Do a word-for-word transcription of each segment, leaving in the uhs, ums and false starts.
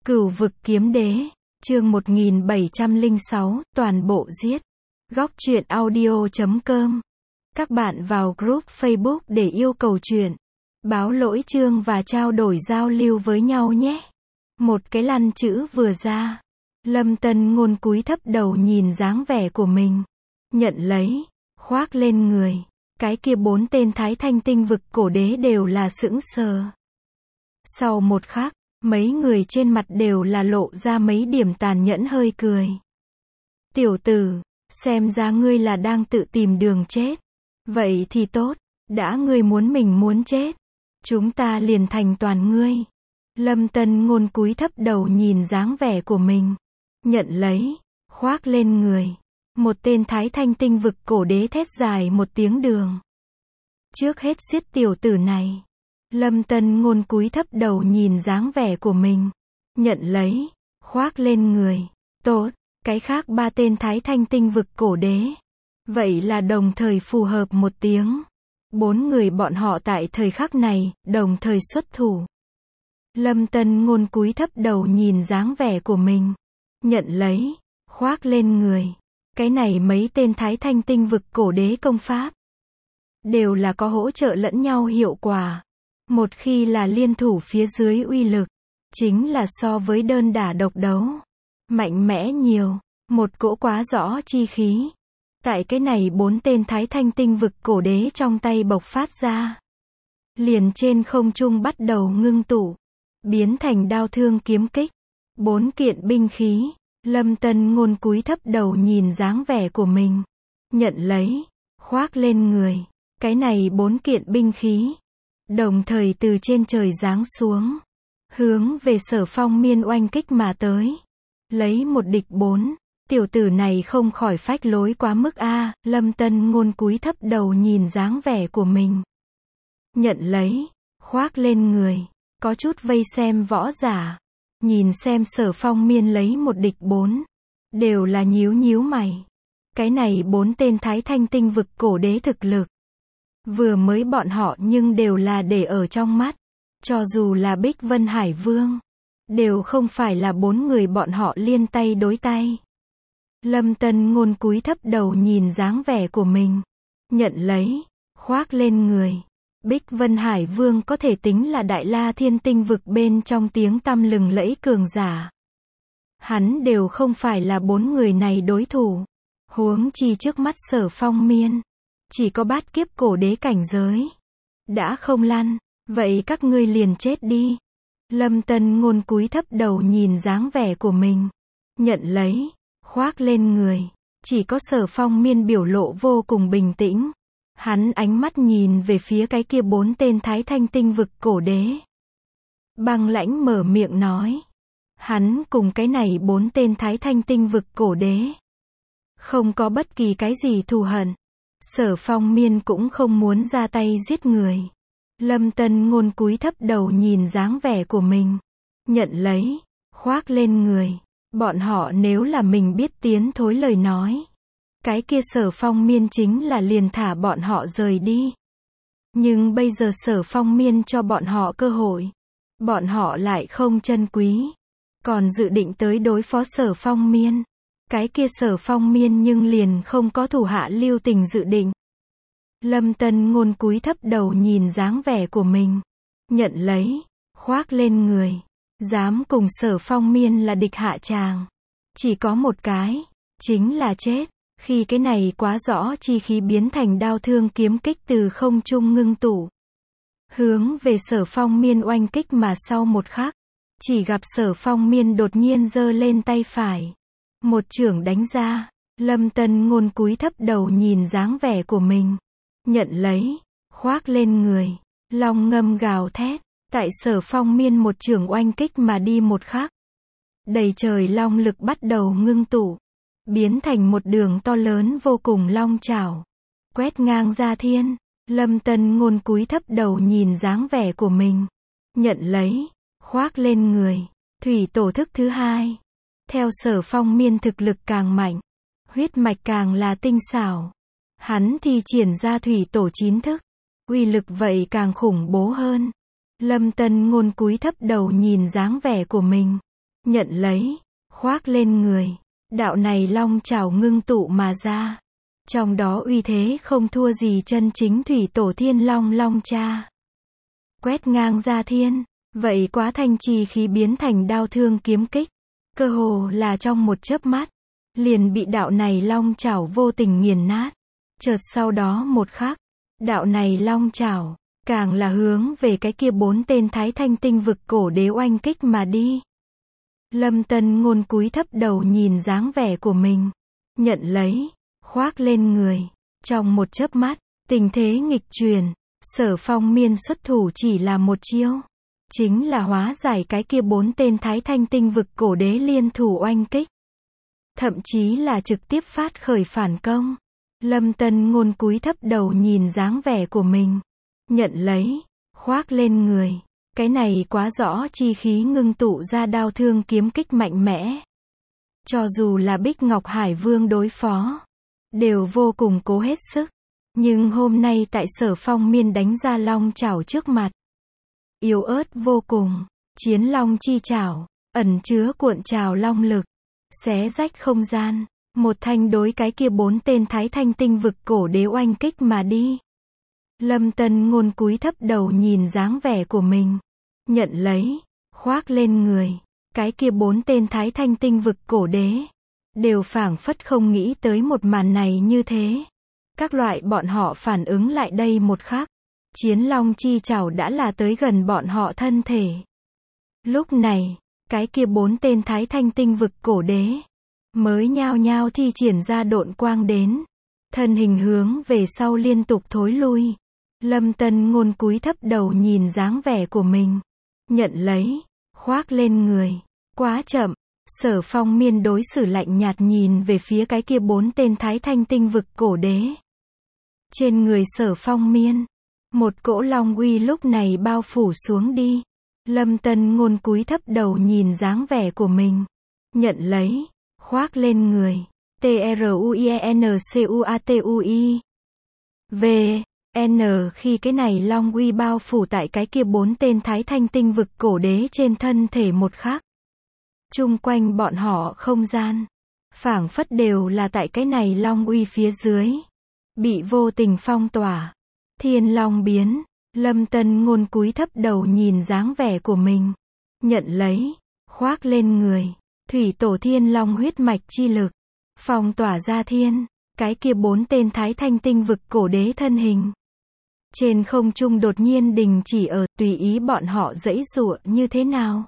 Cửu vực kiếm đế, chương một nghìn bảy trăm lẻ sáu, toàn bộ giết. Góc truyện audio chấm com. Các bạn vào group Facebook để yêu cầu truyện, báo lỗi chương và trao đổi giao lưu với nhau nhé. Một cái lăn chữ vừa ra, Lâm Tân Ngôn cúi thấp đầu nhìn dáng vẻ của mình, nhận lấy, khoác lên người. Cái kia bốn tên Thái Thanh tinh vực cổ đế đều là sững sờ. Sau một khắc, mấy người trên mặt đều là lộ ra mấy điểm tàn nhẫn hơi cười. Tiểu tử, xem ra ngươi là đang tự tìm đường chết. Vậy thì tốt, đã ngươi muốn mình muốn chết, chúng ta liền thành toàn ngươi. Lâm Tân Ngôn cúi thấp đầu nhìn dáng vẻ của mình, nhận lấy, khoác lên người. Một tên Thái Thanh tinh vực cổ đế thét dài một tiếng đường. Trước hết giết tiểu tử này. Lâm Tân Ngôn cúi thấp đầu nhìn dáng vẻ của mình, nhận lấy, khoác lên người. Tốt, cái khác ba tên Thái Thanh tinh vực cổ đế, vậy là đồng thời phù hợp một tiếng. Bốn người bọn họ tại thời khắc này, đồng thời xuất thủ. Lâm Tân Ngôn cúi thấp đầu nhìn dáng vẻ của mình, nhận lấy, khoác lên người. Cái này mấy tên Thái Thanh tinh vực cổ đế công pháp, đều là có hỗ trợ lẫn nhau hiệu quả. Một khi là liên thủ phía dưới uy lực, chính là so với đơn đả độc đấu, mạnh mẽ nhiều, một cỗ quá rõ chi khí. Tại cái này bốn tên Thái Thanh tinh vực cổ đế trong tay bộc phát ra. Liền trên không trung bắt đầu ngưng tụ, biến thành đao thương kiếm kích. Bốn kiện binh khí, Lâm Tân Ngôn cúi thấp đầu nhìn dáng vẻ của mình, nhận lấy, khoác lên người. Cái này bốn kiện binh khí, đồng thời từ trên trời giáng xuống, hướng về Sở Phong Miên oanh kích mà tới. Lấy một địch bốn, tiểu tử này không khỏi phách lối quá mức a. Lâm Tân Ngôn cúi thấp đầu nhìn dáng vẻ của mình, nhận lấy, khoác lên người. Có chút vây xem võ giả, nhìn xem Sở Phong Miên lấy một địch bốn, đều là nhíu nhíu mày. Cái này bốn tên Thái Thanh tinh vực cổ đế thực lực, vừa mới bọn họ nhưng đều là để ở trong mắt. Cho dù là Bích Vân Hải Vương, đều không phải là bốn người bọn họ liên tay đối tay. Lâm Tân Ngôn cúi thấp đầu nhìn dáng vẻ của mình, nhận lấy, khoác lên người. Bích Vân Hải Vương có thể tính là Đại La Thiên tinh vực bên trong tiếng tăm lừng lẫy cường giả. Hắn đều không phải là bốn người này đối thủ. Huống chi trước mắt Sở Phong Miên, chỉ có bát kiếp cổ đế cảnh giới. Đã không lăn, vậy các ngươi liền chết đi. Lâm Tân Ngôn cúi thấp đầu nhìn dáng vẻ của mình, nhận lấy, khoác lên người. Chỉ có Sở Phong Miên biểu lộ vô cùng bình tĩnh. Hắn ánh mắt nhìn về phía cái kia bốn tên Thái Thanh tinh vực cổ đế, băng lãnh mở miệng nói. Hắn cùng cái này bốn tên Thái Thanh tinh vực cổ đế, không có bất kỳ cái gì thù hận. Sở Phong Miên cũng không muốn ra tay giết người. Lâm Tân Ngôn cúi thấp đầu nhìn dáng vẻ của mình, nhận lấy, khoác lên người. Bọn họ nếu là mình biết tiến thối lời nói, cái kia Sở Phong Miên chính là liền thả bọn họ rời đi. Nhưng bây giờ Sở Phong Miên cho bọn họ cơ hội, bọn họ lại không trân quý, còn dự định tới đối phó Sở Phong Miên. Cái kia Sở Phong Miên nhưng liền không có thủ hạ lưu tình dự định. Lâm Tân Ngôn cúi thấp đầu nhìn dáng vẻ của mình, nhận lấy, khoác lên người. Dám cùng Sở Phong Miên là địch hạ tràng, chỉ có một cái, chính là chết. Khi cái này quá rõ chi khí biến thành đao thương kiếm kích từ không trung ngưng tụ, hướng về Sở Phong Miên oanh kích mà sau một khắc, chỉ gặp Sở Phong Miên đột nhiên giơ lên tay phải, một chưởng đánh ra. Lâm Tân Ngôn cúi thấp đầu nhìn dáng vẻ của mình, nhận lấy, khoác lên người. Long ngâm gào thét, tại Sở Phong Miên một chưởng oanh kích mà đi một khắc, đầy trời long lực bắt đầu ngưng tụ, biến thành một đường to lớn vô cùng long chảo, quét ngang ra thiên. Lâm Tân Ngôn cúi thấp đầu nhìn dáng vẻ của mình, nhận lấy, khoác lên người. Thủy tổ thức thứ hai. Theo Sở Phong Miên thực lực càng mạnh, huyết mạch càng là tinh xảo, hắn thi triển ra thủy tổ chín thức, uy lực vậy càng khủng bố hơn. Lâm Tân Ngôn cúi thấp đầu nhìn dáng vẻ của mình, nhận lấy, khoác lên người. Đạo này long trảo ngưng tụ mà ra. Trong đó uy thế không thua gì chân chính thủy tổ thiên long long cha. Quét ngang ra thiên, vậy quá thanh chi khí biến thành đao thương kiếm kích. Cơ hồ là trong một chớp mắt, liền bị đạo này long trảo vô tình nghiền nát. Chợt sau đó một khắc, đạo này long trảo, càng là hướng về cái kia bốn tên thái thanh tinh vực cổ đế oanh kích mà đi. Lâm Tân Ngôn cúi thấp đầu nhìn dáng vẻ của mình, nhận lấy, khoác lên người. Trong một chớp mắt, tình thế nghịch chuyển, Sở Phong Miên xuất thủ chỉ là một chiêu, chính là hóa giải cái kia bốn tên thái thanh tinh vực cổ đế liên thủ oanh kích. Thậm chí là trực tiếp phát khởi phản công. Lâm Tân Ngôn cúi thấp đầu nhìn dáng vẻ của mình, nhận lấy, khoác lên người. Cái này quá rõ chi khí ngưng tụ ra đao thương kiếm kích mạnh mẽ. Cho dù là Bích Ngọc Hải Vương đối phó, đều vô cùng cố hết sức. Nhưng hôm nay tại Sở Phong Miên đánh ra long trảo trước mặt, yếu ớt vô cùng. Chiến long chi trảo, ẩn chứa cuộn trào long lực, xé rách không gian. Một thanh đối cái kia bốn tên thái thanh tinh vực cổ đế oanh kích mà đi. Lâm Tân Ngôn cúi thấp đầu nhìn dáng vẻ của mình, nhận lấy, khoác lên người. Cái kia bốn tên thái thanh tinh vực cổ đế, đều phảng phất không nghĩ tới một màn này như thế. Các loại bọn họ phản ứng lại đây một khắc, chiến long chi trảo đã là tới gần bọn họ thân thể. Lúc này, cái kia bốn tên thái thanh tinh vực cổ đế, mới nhao nhao thi triển ra độn quang đến. Thân hình hướng về sau liên tục thối lui. Lâm Tân Ngôn cúi thấp đầu nhìn dáng vẻ của mình, nhận lấy, khoác lên người. Quá chậm, Sở Phong Miên đối xử lạnh nhạt nhìn về phía cái kia bốn tên thái thanh tinh vực cổ đế. Trên người Sở Phong Miên, một cỗ long uy lúc này bao phủ xuống đi. Lâm Tân Ngôn cúi thấp đầu nhìn dáng vẻ của mình, nhận lấy, khoác lên người. T R U I E N C U A T U I V N khi cái này long uy bao phủ tại cái kia bốn tên thái thanh tinh vực cổ đế trên thân thể một khắc. Chung quanh bọn họ không gian, phảng phất đều là tại cái này long uy phía dưới, bị vô tình phong tỏa. Thiên long biến, Lâm Tân Ngôn cúi thấp đầu nhìn dáng vẻ của mình, nhận lấy, khoác lên người. Thủy tổ thiên long huyết mạch chi lực, phong tỏa ra thiên, cái kia bốn tên thái thanh tinh vực cổ đế thân hình. Trên không trung đột nhiên đình chỉ ở, tùy ý bọn họ giãy giụa như thế nào,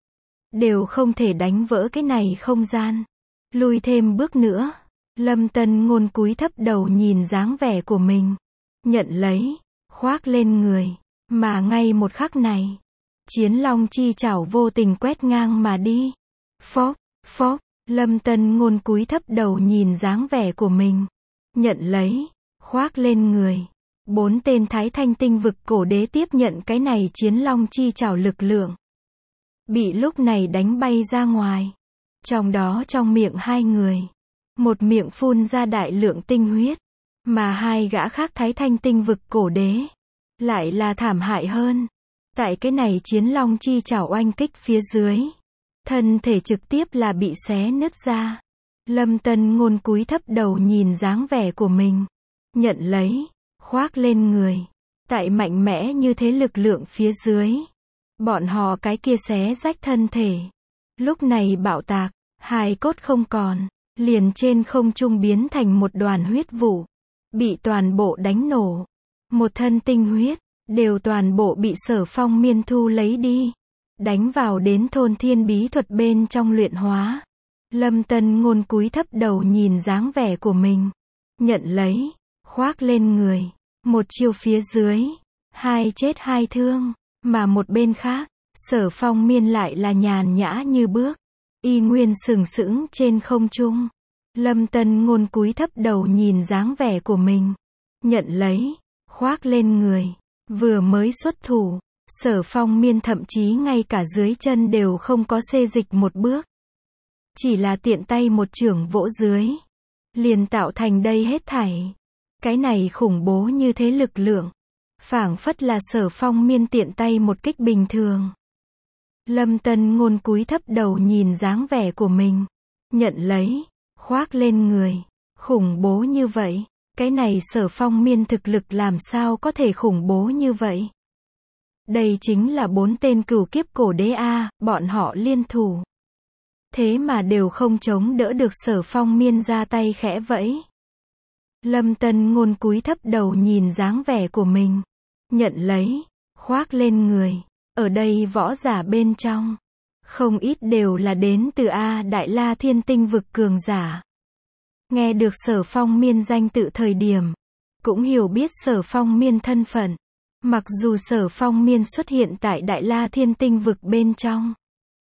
đều không thể đánh vỡ cái này không gian. Lùi thêm bước nữa, Lâm Tân Ngôn cúi thấp đầu nhìn dáng vẻ của mình, nhận lấy, khoác lên người. Mà ngay một khắc này, chiến long chi trảo vô tình quét ngang mà đi. Phốc, phốc, Lâm Tân Ngôn cúi thấp đầu nhìn dáng vẻ của mình, nhận lấy, khoác lên người. Bốn tên thái thanh tinh vực cổ đế tiếp nhận cái này chiến long chi trảo lực lượng, bị lúc này đánh bay ra ngoài. Trong đó trong miệng hai người, một miệng phun ra đại lượng tinh huyết, mà hai gã khác thái thanh tinh vực cổ đế, lại là thảm hại hơn. Tại cái này chiến long chi trảo oanh kích phía dưới, thân thể trực tiếp là bị xé nứt ra. Lâm Tân Ngôn cúi thấp đầu nhìn dáng vẻ của mình, nhận lấy, khoác lên người. Tại mạnh mẽ như thế lực lượng phía dưới, bọn họ cái kia xé rách thân thể, lúc này bạo tạc, hài cốt không còn, liền trên không trung biến thành một đoàn huyết vụ, bị toàn bộ đánh nổ. Một thân tinh huyết, đều toàn bộ bị Sở Phong Miên thu lấy đi, đánh vào đến thôn thiên bí thuật bên trong luyện hóa. Lâm Tân Ngôn cúi thấp đầu nhìn dáng vẻ của mình, nhận lấy, khoác lên người. Một chiêu phía dưới, hai chết hai thương, mà một bên khác, Sở Phong Miên lại là nhàn nhã như bước, y nguyên sừng sững trên không trung. Lâm Tân Ngôn cúi thấp đầu nhìn dáng vẻ của mình, nhận lấy, khoác lên người. Vừa mới xuất thủ, Sở Phong Miên thậm chí ngay cả dưới chân đều không có xê dịch một bước, chỉ là tiện tay một chưởng vỗ dưới, liền tạo thành đây hết thảy. Cái này khủng bố như thế lực lượng, phảng phất là Sở Phong Miên tiện tay một kích bình thường, Lâm Tân Ngôn cúi thấp đầu nhìn dáng vẻ của mình. Nhận lấy. Khoác lên người. Khủng bố như vậy. Cái này Sở Phong Miên thực lực làm sao có thể khủng bố như vậy? Đây chính là bốn tên cửu kiếp cổ đế a, bọn họ liên thủ. Thế mà đều không chống đỡ được Sở Phong Miên ra tay khẽ vẫy. Lâm Tân Ngôn cúi thấp đầu nhìn dáng vẻ của mình. Nhận lấy. Khoác lên người. Ở đây võ giả bên trong. Không ít đều là đến từ A Đại La Thiên Tinh vực cường giả. Nghe được Sở Phong Miên danh tự thời điểm. Cũng hiểu biết Sở Phong Miên thân phận. Mặc dù Sở Phong Miên xuất hiện tại Đại La Thiên Tinh vực bên trong.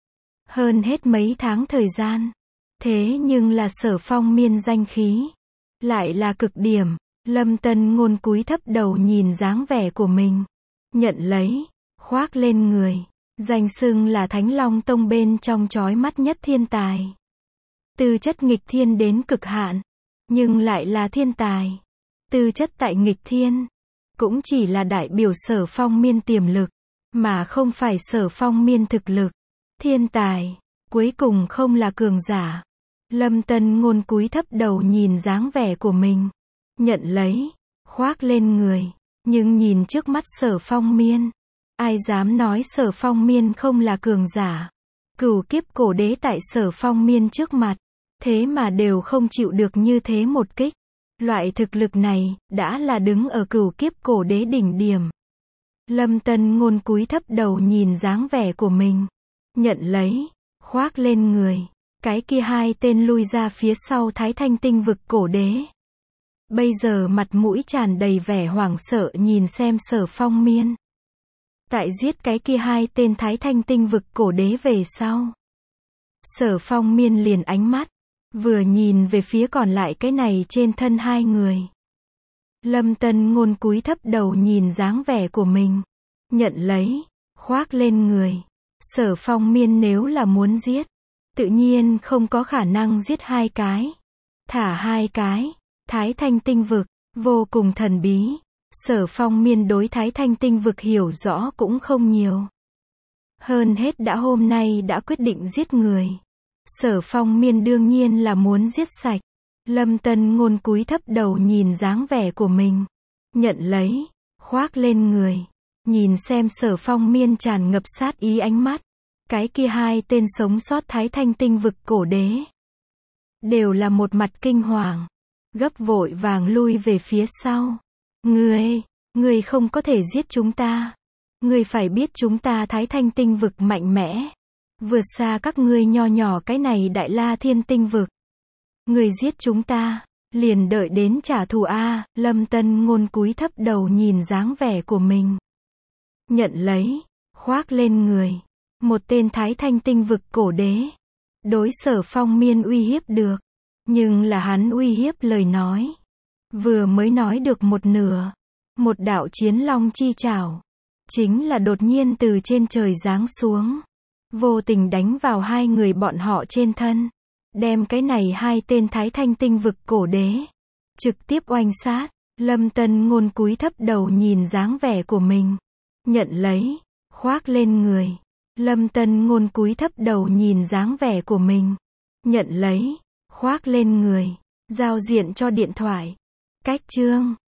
Hơn hết mấy tháng thời gian. Thế nhưng là Sở Phong Miên danh khí. Lại là cực điểm. Lâm Tân Ngôn cúi thấp đầu nhìn dáng vẻ của mình. Nhận lấy. Khoác lên người. Danh xưng là Thánh Long Tông bên trong chói mắt nhất thiên tài. Tư chất nghịch thiên đến cực hạn. Nhưng lại là thiên tài. Tư chất tại nghịch thiên. Cũng chỉ là đại biểu Sở Phong Miên tiềm lực. Mà không phải Sở Phong Miên thực lực. Thiên tài. Cuối cùng không là cường giả. Lâm Tân Ngôn cúi thấp đầu nhìn dáng vẻ của mình. Nhận lấy. Khoác lên người. Nhưng nhìn trước mắt Sở Phong Miên. Ai dám nói Sở Phong Miên không là cường giả. Cửu kiếp cổ đế tại Sở Phong Miên trước mặt. Thế mà đều không chịu được như thế một kích. Loại thực lực này, đã là đứng ở cửu kiếp cổ đế đỉnh điểm. Lâm Tân Ngôn cúi thấp đầu nhìn dáng vẻ của mình. Nhận lấy. Khoác lên người. Cái kia hai tên lui ra phía sau Thái Thanh Tinh vực cổ đế. Bây giờ mặt mũi tràn đầy vẻ hoảng sợ nhìn xem Sở Phong Miên. Tại giết cái kia hai tên Thái Thanh Tinh vực cổ đế về sau. Sở Phong Miên liền ánh mắt. Vừa nhìn về phía còn lại cái này trên thân hai người. Lâm Tân Ngôn cúi thấp đầu nhìn dáng vẻ của mình. Nhận lấy. Khoác lên người. Sở Phong Miên nếu là muốn giết. Tự nhiên không có khả năng giết hai cái. Thả hai cái. Thái Thanh Tinh vực. Vô cùng thần bí. Sở Phong Miên đối Thái Thanh Tinh vực hiểu rõ cũng không nhiều. Hơn hết đã hôm nay đã quyết định giết người. Sở Phong Miên đương nhiên là muốn giết sạch. Lâm Tân Ngôn cúi thấp đầu nhìn dáng vẻ của mình. Nhận lấy. Khoác lên người. Nhìn xem Sở Phong Miên tràn ngập sát ý ánh mắt. Cái kia hai tên sống sót Thái Thanh Tinh vực cổ đế. Đều là một mặt kinh hoàng. Gấp vội vàng lui về phía sau. Ngươi, ngươi không có thể giết chúng ta. Ngươi phải biết chúng ta Thái Thanh Tinh vực mạnh mẽ. Vượt xa các ngươi nho nhỏ cái này Đại La Thiên Tinh vực. Ngươi giết chúng ta, liền đợi đến trả thù a. Lâm Tân Ngôn cúi thấp đầu nhìn dáng vẻ của mình. Nhận lấy. Khoác lên người. Một tên Thái Thanh Tinh vực cổ đế. Đối Sở Phong Miên uy hiếp được. Nhưng là hắn uy hiếp lời nói. Vừa mới nói được một nửa. Một đạo chiến long chi trảo. Chính là đột nhiên từ trên trời giáng xuống. Vô tình đánh vào hai người bọn họ trên thân. Đem cái này hai tên Thái Thanh Tinh vực cổ đế. Trực tiếp oanh sát. Lâm Tân Ngôn cúi thấp đầu nhìn dáng vẻ của mình. Nhận lấy. Khoác lên người. Lâm Tân Ngôn cúi thấp đầu nhìn dáng vẻ của mình. Nhận lấy. Khoác lên người. Giao diện cho điện thoại. Cách chương.